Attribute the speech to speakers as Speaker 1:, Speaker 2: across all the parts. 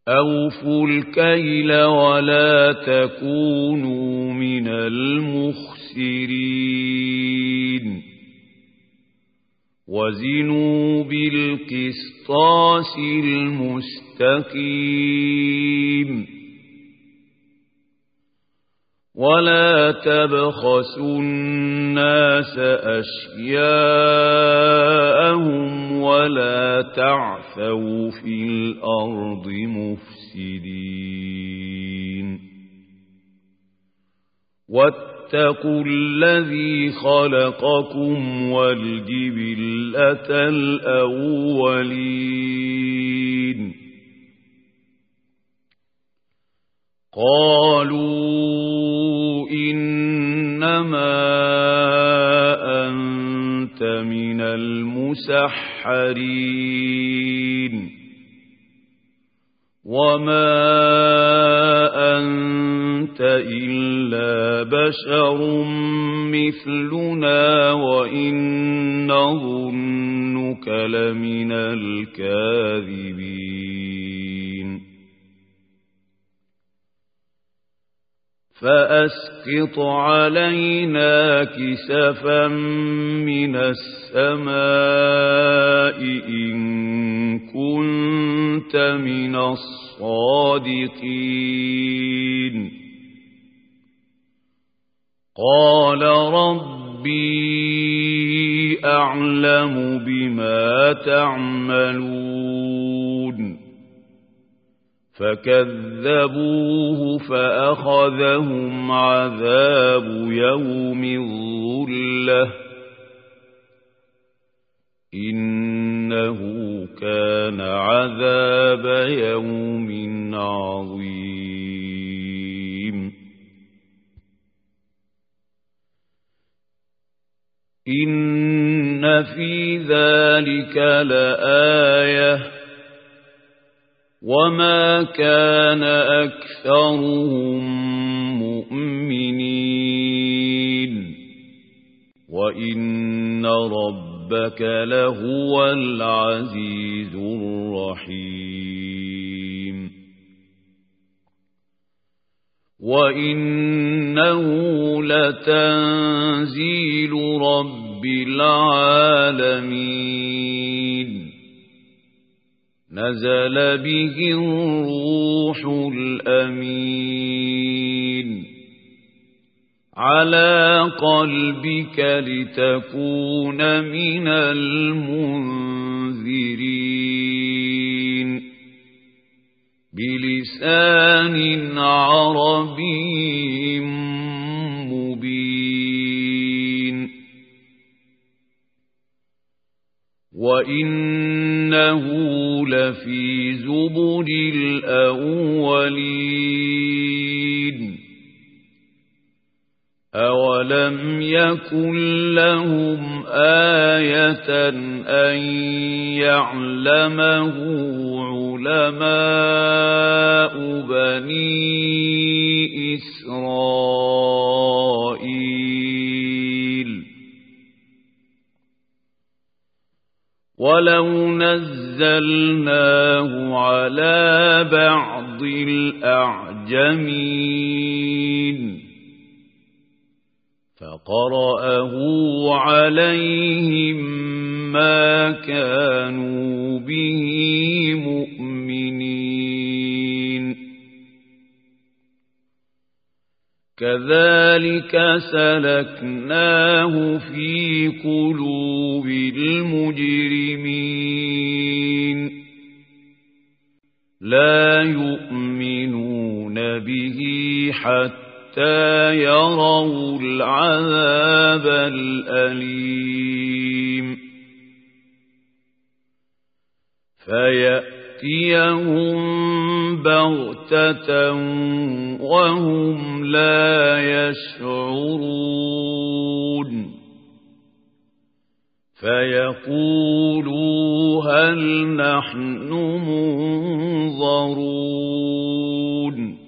Speaker 1: أوفوا الكيل ولا تكونوا من المخسرين وزنوا بالقسطاس المستقيم ولا تبخسوا الناس أشياءهم ولا تعثوا في الأرض مفسدين واتقوا الذي خلقكم والجبلة الأولين قالوا إنما أنت من المسحرين وما أنت إلا بشر مثلنا وإن نظنك لمن الكاذبين فأسقط علينا كسفا من السماء إن كنت من الصادقين قال ربي أعلم بما تعملون فكذبوه فأخذهم عذاب يوم الظلة إنه كان عذاب يوم عظيم إن في ذلك لآية وما كان أكثرهم مؤمنين وإن ربك لهو العزيز الرحيم وإنه لتنزيل رب العالمين نزل به الروح الأمين على قلبك لتكون من المنذرين بلسان عربي مبين وإنه لفي زبر الأولين أولم يكن لهم آية أن يعلمه علماء بني إسرائيل ولو نزلناه على بعض الأعجمين فقرأه عليهم ما كانوا به مؤمنين كذلك سلكناه في قلوب المجرمين لا يؤمنون به حتى يروا العذاب الأليم فيأتيهم بغتة وهم لا يشعرون فيقولوا هل نحن منظرون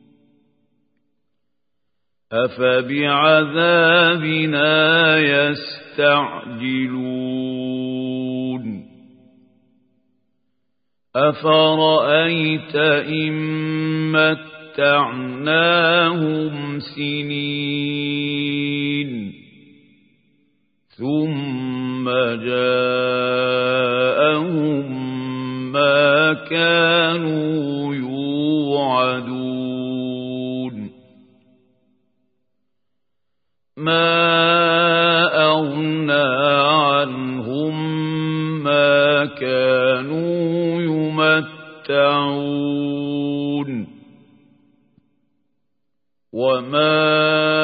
Speaker 1: أفبعذابنا يستعجلون أفرأيت إن متعناهم سنين ثم جاءهم ما كانوا يوعدون ما أغنى عنهم ما كانوا يمتعون وما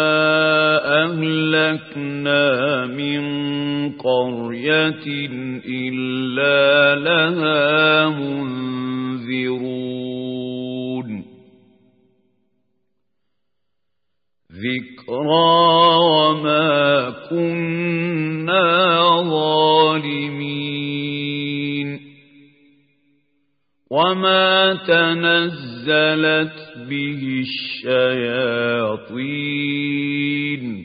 Speaker 1: أهلكنا من قرية إلا لها منذرون ذكرى وما كنا ظالمين وما تنزلت به الشياطين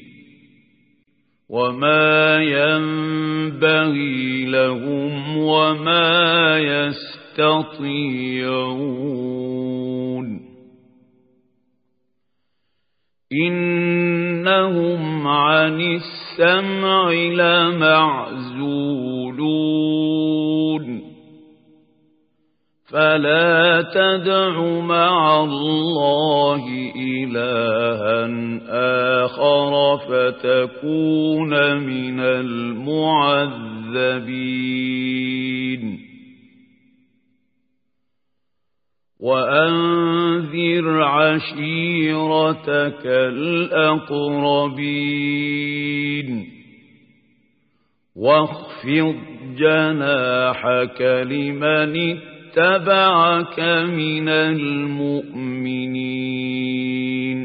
Speaker 1: وما ينبغي لهم وما يستطيعون إنهم عن السمع لمعزولون فلا تدع مع الله إلها آخر فتكون من المعذبين وأنذر عشيرتك الأقربين واخفض جناحك لمن اتبعك من المؤمنين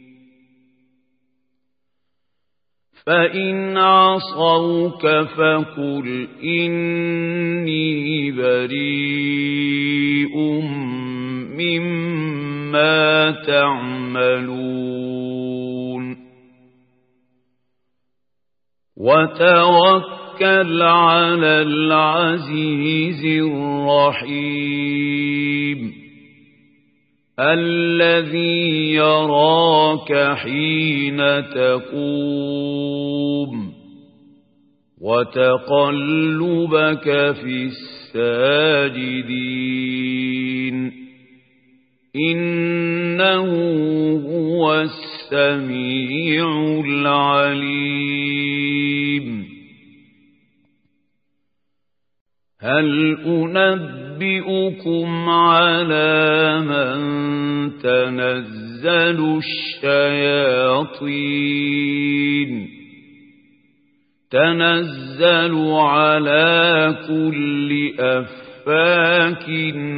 Speaker 1: فإن عصوك فقل إني بريء مما تعملون وتوكل على العزيز الرحيم الذي يراك حين تقوم وتقلبك في الساجدين إنه هو السميع العليم هل أنبئكم على من تنزل الشياطين تنزل على كل أفاك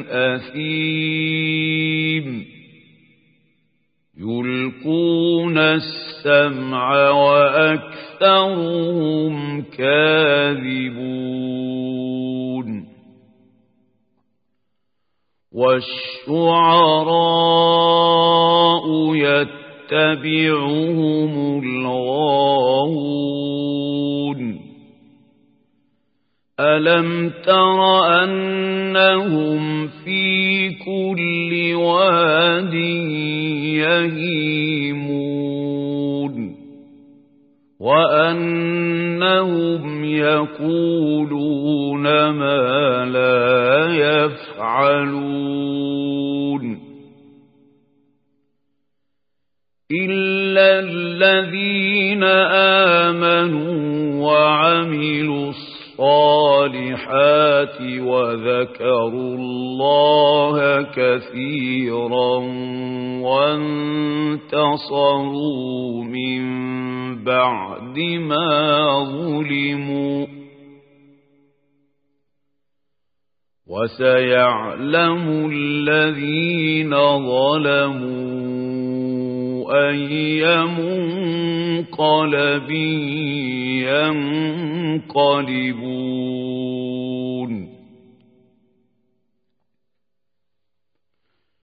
Speaker 1: أثيم يلقون السمع وأكثرهم كاذبون والشعراء يتبعهم الغاوون ألم تر أنهم في كل واد يهيمون وأنهم يقولون ما لا يفعلون إلا الذين آمنوا وعملوا الصالحات وذكروا الله كثيرا وانتصروا من بعد ما ظلموا وسيعلم الذين ظلموا أي منقلب ينقلبون